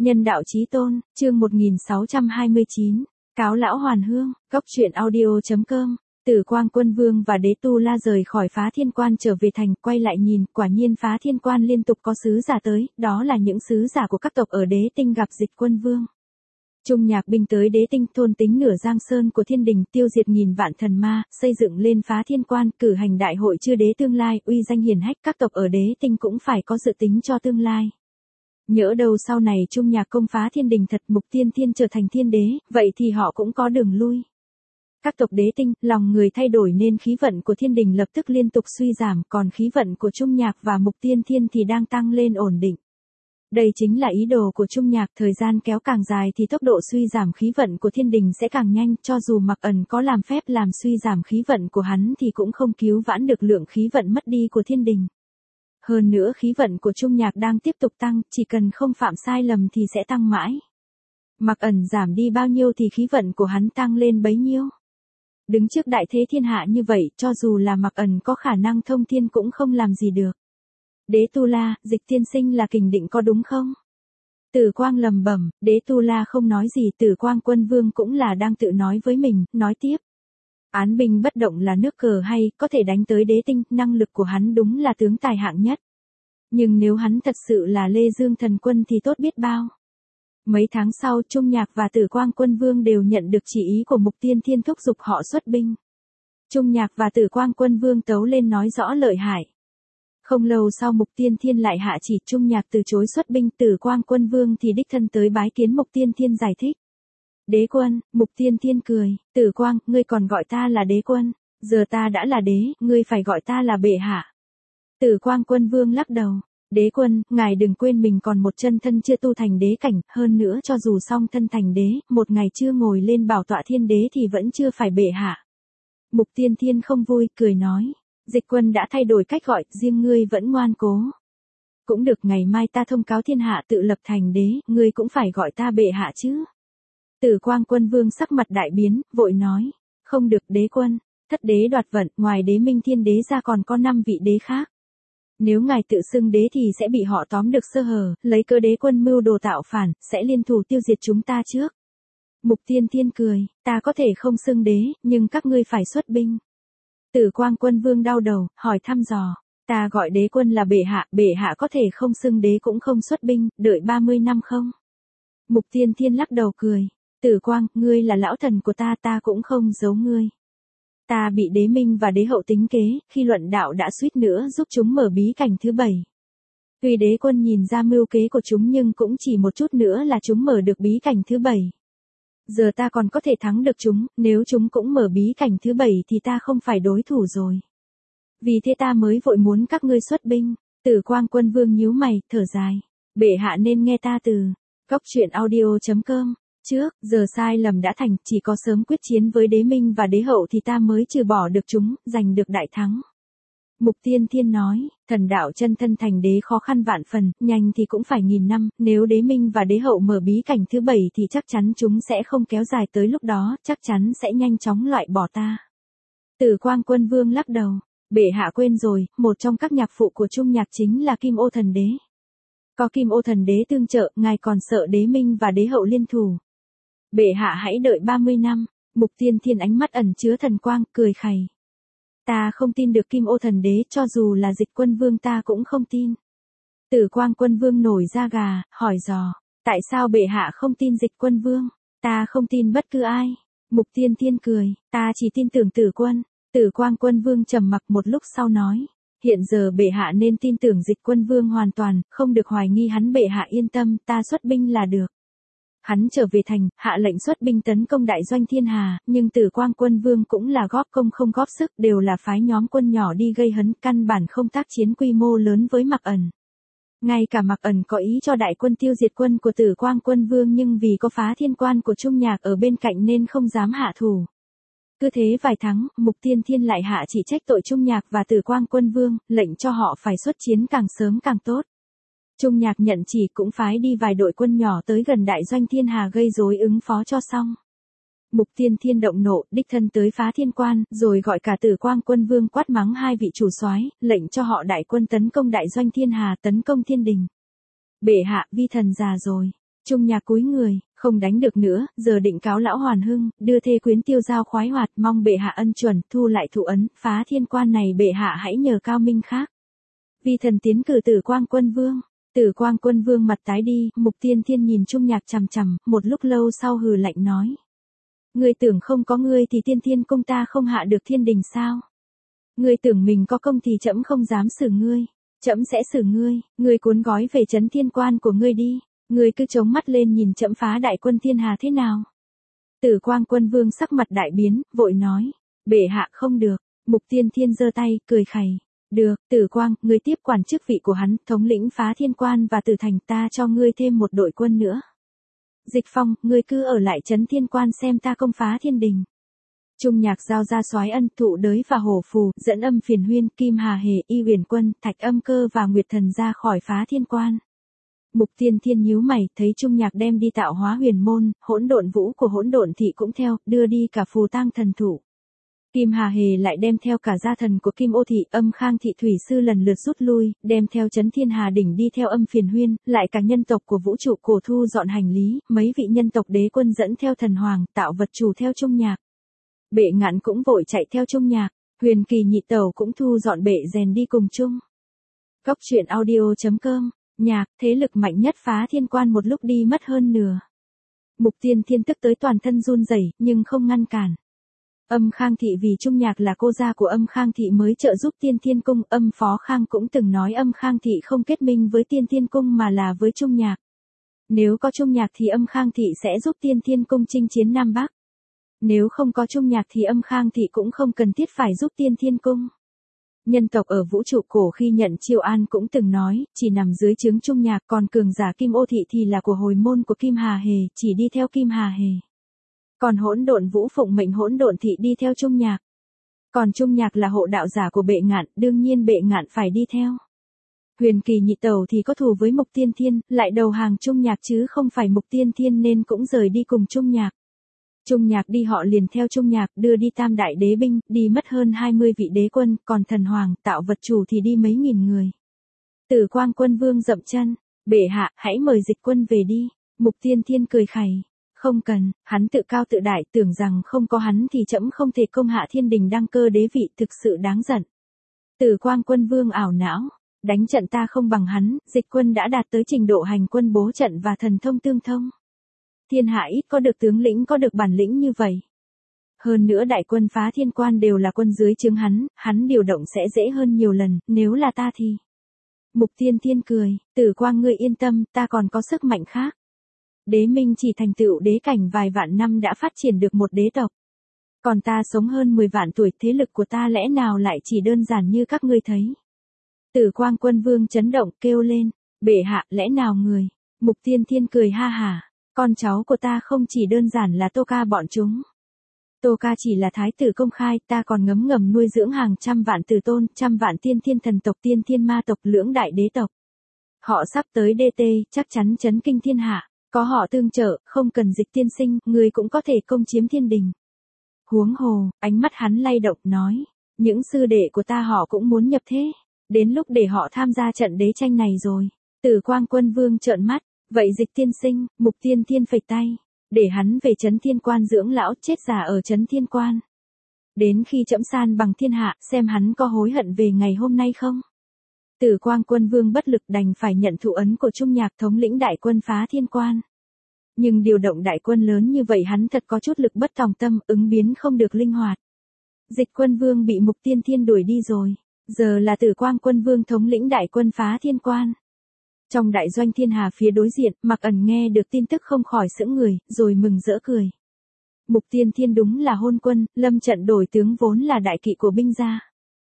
Nhân đạo chí tôn, chương 1629, cáo lão hoàn hương, góc truyện audio.com. Tử Quang Quân Vương và Đế Tu La rời khỏi Phá Thiên Quan trở về thành, quay lại nhìn, quả nhiên Phá Thiên Quan liên tục có sứ giả tới, đó là những sứ giả của các tộc ở Đế Tinh gặp Dịch Quân Vương. Trung Nhạc binh tới Đế Tinh, thôn tính nửa giang sơn của thiên đình, tiêu diệt nghìn vạn thần ma, xây dựng lên Phá Thiên Quan, cử hành đại hội chư đế tương lai, uy danh hiển hách, các tộc ở Đế Tinh cũng phải có dự tính cho tương lai. Nhỡ đâu sau này Trung Nhạc công phá thiên đình thật, Mục Tiên Thiên trở thành thiên đế, vậy thì họ cũng có đường lui. Các tộc Đế Tinh, lòng người thay đổi nên khí vận của thiên đình lập tức liên tục suy giảm, còn khí vận của Trung Nhạc và Mục Tiên Thiên thì đang tăng lên ổn định. Đây chính là ý đồ của Trung Nhạc, thời gian kéo càng dài thì tốc độ suy giảm khí vận của thiên đình sẽ càng nhanh, cho dù Mạc Ẩn có làm phép làm suy giảm khí vận của hắn thì cũng không cứu vãn được lượng khí vận mất đi của thiên đình. Hơn nữa khí vận của Trung Nhạc đang tiếp tục tăng, chỉ cần không phạm sai lầm thì sẽ tăng mãi. Mạc Ẩn giảm đi bao nhiêu thì khí vận của hắn tăng lên bấy nhiêu. Đứng trước đại thế thiên hạ như vậy, cho dù là Mạc Ẩn có khả năng thông thiên cũng không làm gì được. Đế Tu La, Dịch tiên sinh là kình định có đúng không? Tử Quang lầm bẩm, Đế Tu La không nói gì, Tử Quang Quân Vương cũng là đang tự nói với mình, nói tiếp. Án binh bất động là nước cờ hay, có thể đánh tới Đế Tinh, năng lực của hắn đúng là tướng tài hạng nhất. Nhưng nếu hắn thật sự là Lê Dương thần quân thì tốt biết bao. Mấy tháng sau, Trung Nhạc và Tử Quang Quân Vương đều nhận được chỉ ý của Mục Tiên Thiên thúc giục họ xuất binh. Trung Nhạc và Tử Quang Quân Vương tấu lên nói rõ lợi hại. Không lâu sau Mục Tiên Thiên lại hạ chỉ, Trung Nhạc từ chối xuất binh, Tử Quang Quân Vương thì đích thân tới bái kiến Mục Tiên Thiên giải thích. Đế quân, Mục Tiên Thiên cười, Tử Quang, ngươi còn gọi ta là đế quân, giờ ta đã là đế, ngươi phải gọi ta là bệ hạ. Tử Quang Quân Vương lắc đầu, đế quân, ngài đừng quên mình còn một chân thân chưa tu thành đế cảnh, hơn nữa cho dù song thân thành đế, một ngày chưa ngồi lên bảo tọa thiên đế thì vẫn chưa phải bệ hạ. Mục Tiên Thiên không vui, cười nói, Dịch quân đã thay đổi cách gọi, riêng ngươi vẫn ngoan cố. Cũng được, ngày mai ta thông cáo thiên hạ tự lập thành đế, ngươi cũng phải gọi ta bệ hạ chứ. Tử Quang Quân Vương sắc mặt đại biến, vội nói, không được đế quân, thất đế đoạt vận, ngoài đế minh thiên đế ra còn có 5 vị đế khác. Nếu ngài tự xưng đế thì sẽ bị họ tóm được sơ hở, lấy cớ đế quân mưu đồ tạo phản, sẽ liên thủ tiêu diệt chúng ta trước. Mục Tiên Thiên cười, ta có thể không xưng đế, nhưng các ngươi phải xuất binh. Tử Quang Quân Vương đau đầu, hỏi thăm dò, ta gọi đế quân là bệ hạ có thể không xưng đế cũng không xuất binh, đợi 30 năm không? Mục Tiên Thiên lắc đầu cười, Tử Quang, ngươi là lão thần của ta, ta cũng không giấu ngươi. Ta bị đế minh và đế hậu tính kế, khi luận đạo đã suýt nữa giúp chúng mở bí cảnh thứ 7. Tuy đế quân nhìn ra mưu kế của chúng nhưng cũng chỉ một chút nữa là chúng mở được bí cảnh thứ 7. Giờ ta còn có thể thắng được chúng, nếu chúng cũng mở bí cảnh thứ 7 thì ta không phải đối thủ rồi. Vì thế ta mới vội muốn các ngươi xuất binh. Tử Quang Quân Vương nhíu mày, thở dài. Bệ hạ nên nghe ta từ góc truyện audio.com. Trước, giờ sai lầm đã thành, chỉ có sớm quyết chiến với đế minh và đế hậu thì ta mới trừ bỏ được chúng, giành được đại thắng. Mục Tiên Thiên nói, thần đạo chân thân thành đế khó khăn vạn phần, nhanh thì cũng phải 1000 năm, nếu đế minh và đế hậu mở bí cảnh thứ 7 thì chắc chắn chúng sẽ không kéo dài tới lúc đó, chắc chắn sẽ nhanh chóng loại bỏ ta. Tử Quang Quân Vương lắc đầu, bệ hạ quên rồi, một trong các nhạc phụ của Trung Nhạc chính là Kim Ô Thần Đế. Có Kim Ô Thần Đế tương trợ, ngài còn sợ đế minh và đế hậu liên thủ. Bệ hạ hãy đợi 30 năm, Mục Tiên Thiên ánh mắt ẩn chứa thần quang, cười khẩy. Ta không tin được Kim Ô Thần Đế, cho dù là Dịch Quân Vương ta cũng không tin. Tử Quang Quân Vương nổi da gà, hỏi dò, tại sao bệ hạ không tin Dịch Quân Vương? Ta không tin bất cứ ai. Mục Tiên Thiên cười, ta chỉ tin tưởng Tử Quân. Tử Quang Quân Vương trầm mặc một lúc sau nói, hiện giờ bệ hạ nên tin tưởng Dịch Quân Vương hoàn toàn, không được hoài nghi hắn, bệ hạ yên tâm, ta xuất binh là được. Hắn trở về thành, hạ lệnh xuất binh tấn công đại doanh thiên hà, nhưng Tử Quang Quân Vương cũng là góp công không góp sức, đều là phái nhóm quân nhỏ đi gây hấn, căn bản không tác chiến quy mô lớn với Mạc Ẩn. Ngay cả Mạc Ẩn có ý cho đại quân tiêu diệt quân của Tử Quang Quân Vương nhưng vì có Phá Thiên Quan của Trung Nhạc ở bên cạnh nên không dám hạ thủ. Cứ thế vài tháng, Mục Tiên Thiên lại hạ chỉ trách tội Trung Nhạc và Tử Quang Quân Vương, lệnh cho họ phải xuất chiến càng sớm càng tốt. Trung Nhạc nhận chỉ cũng phái đi vài đội quân nhỏ tới gần đại doanh thiên hà gây rối ứng phó cho xong. Mục Tiên Thiên động nộ, đích thân tới Phá Thiên Quan, rồi gọi cả Tử Quang Quân Vương quát mắng hai vị chủ soái, lệnh cho họ đại quân tấn công đại doanh thiên hà, tấn công thiên đình. Bệ hạ, vi thần già rồi. Trung Nhạc cúi người, không đánh được nữa, giờ định cáo lão Hoàn Hưng, đưa thê quyến tiêu giao khoái hoạt, mong bệ hạ ân chuẩn, thu lại thụ ấn, phá thiên quan này bệ hạ hãy nhờ cao minh khác. Vi thần tiến cử Tử Quang Quân Vương. Tử Quang Quân Vương mặt tái đi, Mục Tiên Thiên nhìn Trung Nhạc chằm chằm, một lúc lâu sau hừ lạnh nói. Ngươi tưởng không có ngươi thì Tiên Thiên cung ta không hạ được thiên đình sao? Ngươi tưởng mình có công thì trẫm không dám xử ngươi, trẫm sẽ xử ngươi cuốn gói về trấn thiên quan của ngươi đi, ngươi cứ chống mắt lên nhìn trẫm phá đại quân thiên hà thế nào? Tử Quang Quân Vương sắc mặt đại biến, vội nói, bệ hạ không được. Mục Tiên Thiên giơ tay, cười khẩy. Được, Tử Quang, ngươi tiếp quản chức vị của hắn, thống lĩnh phá thiên quan và tử thành, ta cho ngươi thêm một đội quân nữa. Dịch Phong, ngươi cứ ở lại trấn thiên quan xem ta công phá thiên đình. Trung Nhạc giao ra Soái Ân, Thụ Đới và Hổ Phù, dẫn Âm Phiền Huyên, Kim Hà Hề, Y Huyền Quân, Thạch Âm Cơ và Nguyệt Thần ra khỏi phá thiên quan. Mục Tiên Thiên nhíu mày, thấy Trung Nhạc đem đi tạo hóa huyền môn, hỗn độn vũ của hỗn độn thị cũng theo, đưa đi cả phù tang thần thụ. Kim Hà Hề lại đem theo cả gia thần của Kim Ô thị, Âm Khang thị thủy sư lần lượt rút lui, đem theo Trấn Thiên Hà đỉnh đi theo Âm Phiền Huyên, lại cả nhân tộc của vũ trụ cổ thu dọn hành lý, mấy vị nhân tộc đế quân dẫn theo thần hoàng, tạo vật chủ theo Trung Nhạc. Bệ Ngạn cũng vội chạy theo Trung Nhạc, Huyền Kỳ Nhị Tẩu cũng thu dọn bệ rèn đi cùng chung. Góc truyện audio.com, Nhạc, thế lực mạnh nhất phá thiên quan một lúc đi mất hơn nửa. Mục Tiên Thiên tức tới toàn thân run rẩy, nhưng không ngăn cản. Âm Khang thị vì Trung Nhạc là cô gia của Âm Khang thị mới trợ giúp Tiên Thiên cung, Âm Phó Khang cũng từng nói Âm Khang thị không kết minh với Tiên Thiên cung mà là với Trung Nhạc. Nếu có Trung Nhạc thì Âm Khang thị sẽ giúp Tiên Thiên cung chinh chiến Nam Bắc. Nếu không có Trung Nhạc thì Âm Khang thị cũng không cần thiết phải giúp Tiên Thiên cung. Nhân tộc ở vũ trụ cổ khi nhận Chiêu An cũng từng nói, chỉ nằm dưới trướng Trung Nhạc, còn cường giả Kim Ô thị thì là của hồi môn của Kim Hà Hề, chỉ đi theo Kim Hà Hề. Còn hỗn độn vũ phụng mệnh hỗn độn thị đi theo Trung Nhạc. Còn Trung Nhạc là hộ đạo giả của Bệ Ngạn, đương nhiên Bệ Ngạn phải đi theo. Huyền Kỳ Nhị Tẩu thì có thù với Mục Tiên Thiên, lại đầu hàng Trung Nhạc chứ không phải Mục Tiên Thiên nên cũng rời đi cùng Trung Nhạc. Trung Nhạc đi họ liền theo Trung Nhạc, đưa đi tam đại đế binh, đi mất hơn 20 vị đế quân, còn thần hoàng, tạo vật chủ thì đi mấy nghìn người. Tử Quang Quân Vương dậm chân, bệ hạ, hãy mời Dịch Quân về đi. Mục Tiên Thiên cười khẩy, không cần, hắn tự cao tự đại, tưởng rằng không có hắn thì trẫm không thể công hạ thiên đình đăng cơ đế vị, thực sự đáng giận. Tử Quang Quân Vương ảo não, đánh trận ta không bằng hắn, Dịch Quân đã đạt tới trình độ hành quân bố trận và thần thông tương thông. Thiên hạ ít có được tướng lĩnh có được bản lĩnh như vậy. Hơn nữa đại quân phá thiên quan đều là quân dưới trướng hắn điều động sẽ dễ hơn nhiều lần, nếu là ta thì. Mục Tiên Thiên cười, Tử Quang ngươi yên tâm, ta còn có sức mạnh khác. Đế minh chỉ thành tựu đế cảnh vài vạn năm đã phát triển được một đế tộc. Còn ta sống hơn 10 vạn tuổi, thế lực của ta lẽ nào lại chỉ đơn giản như các ngươi thấy. Tử Quang Quân Vương chấn động kêu lên, bệ hạ lẽ nào người. Mục Tiên Thiên cười ha hả. Con cháu của ta không chỉ đơn giản là Tô Ca bọn chúng. Tô Ca chỉ là thái tử công khai, ta còn ngấm ngầm nuôi dưỡng hàng trăm vạn tử tôn, trăm vạn tiên thiên thần tộc, tiên thiên ma tộc, lưỡng đại đế tộc. Họ sắp tới DT, chắc chắn chấn kinh thiên hạ, có họ tương trợ, không cần Dịch tiên sinh, người cũng có thể công chiếm thiên đình. Huống hồ, ánh mắt hắn lay động nói, những sư đệ của ta họ cũng muốn nhập thế, đến lúc để họ tham gia trận đế tranh này rồi. Tử Quang Quân Vương trợn mắt. Vậy Dịch tiên sinh, Mục Tiên Thiên phẩy tay, để hắn về trấn thiên quan dưỡng lão, chết già ở trấn thiên quan. Đến khi trẫm san bằng thiên hạ, xem hắn có hối hận về ngày hôm nay không. Tử Quang Quân Vương bất lực đành phải nhận thụ ấn của Trung Nhạc thống lĩnh đại quân phá thiên quan. Nhưng điều động đại quân lớn như vậy hắn thật có chút lực bất tòng tâm, ứng biến không được linh hoạt. Dịch Quân Vương bị Mục Tiên Thiên đuổi đi rồi, giờ là Tử Quang Quân Vương thống lĩnh đại quân phá thiên quan. Trong đại doanh thiên hà phía đối diện, Mạc Ẩn nghe được tin tức không khỏi sững người, rồi mừng rỡ cười. Mục Tiên Thiên đúng là hôn quân, lâm trận đổi tướng vốn là đại kỵ của binh gia.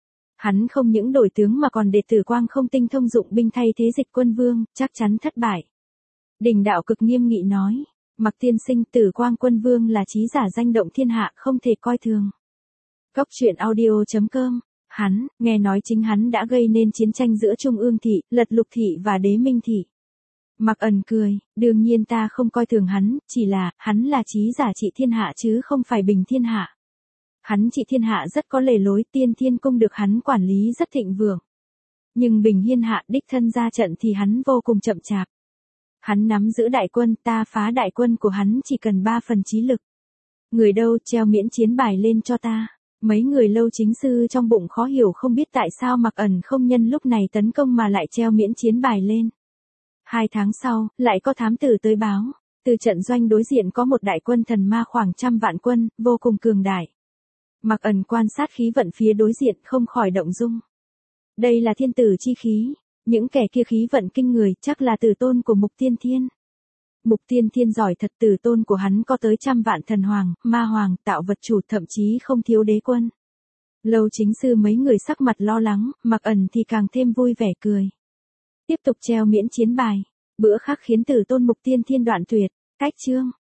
Hắn không những đổi tướng mà còn để Tử Quang không tinh thông dụng binh thay thế Dịch Quân Vương, chắc chắn thất bại. Đình Đạo cực nghiêm nghị nói, Mạc tiên sinh, Tử Quang Quân Vương là trí giả danh động thiên hạ, không thể coi thường. Góc truyện audio.com. Hắn, nghe nói chính hắn đã gây nên chiến tranh giữa Trung ương thị, Lật Lục thị và Đế Minh thị. Mạc Ẩn cười, đương nhiên ta không coi thường hắn, chỉ là, hắn là trí giả trị thiên hạ chứ không phải bình thiên hạ. Hắn trị thiên hạ rất có lề lối, Tiên Thiên cung được hắn quản lý rất thịnh vượng. Nhưng bình thiên hạ đích thân ra trận thì hắn vô cùng chậm chạp. Hắn nắm giữ đại quân, ta phá đại quân của hắn chỉ cần 3 phần trí lực. Người đâu, treo miễn chiến bài lên cho ta. Mấy người Lâu chính sư trong bụng khó hiểu không biết tại sao Mạc Ẩn không nhân lúc này tấn công mà lại treo miễn chiến bài lên. 2 tháng sau, lại có thám tử tới báo. Từ trận doanh đối diện có một đại quân thần ma khoảng 100 vạn quân, vô cùng cường đại. Mạc Ẩn quan sát khí vận phía đối diện không khỏi động dung. Đây là thiên tử chi khí. Những kẻ kia khí vận kinh người chắc là tử tôn của Mục Tiên Thiên. Mục Tiên Thiên giỏi thật, tử tôn của hắn có tới 100 vạn thần hoàng, ma hoàng, tạo vật chủ, thậm chí không thiếu đế quân. Lâu chính sư mấy người sắc mặt lo lắng, Mạc Ẩn thì càng thêm vui vẻ cười. Tiếp tục treo miễn chiến bài. Bữa khác khiến tử tôn Mục Tiên Thiên đoạn tuyệt. Cách chương.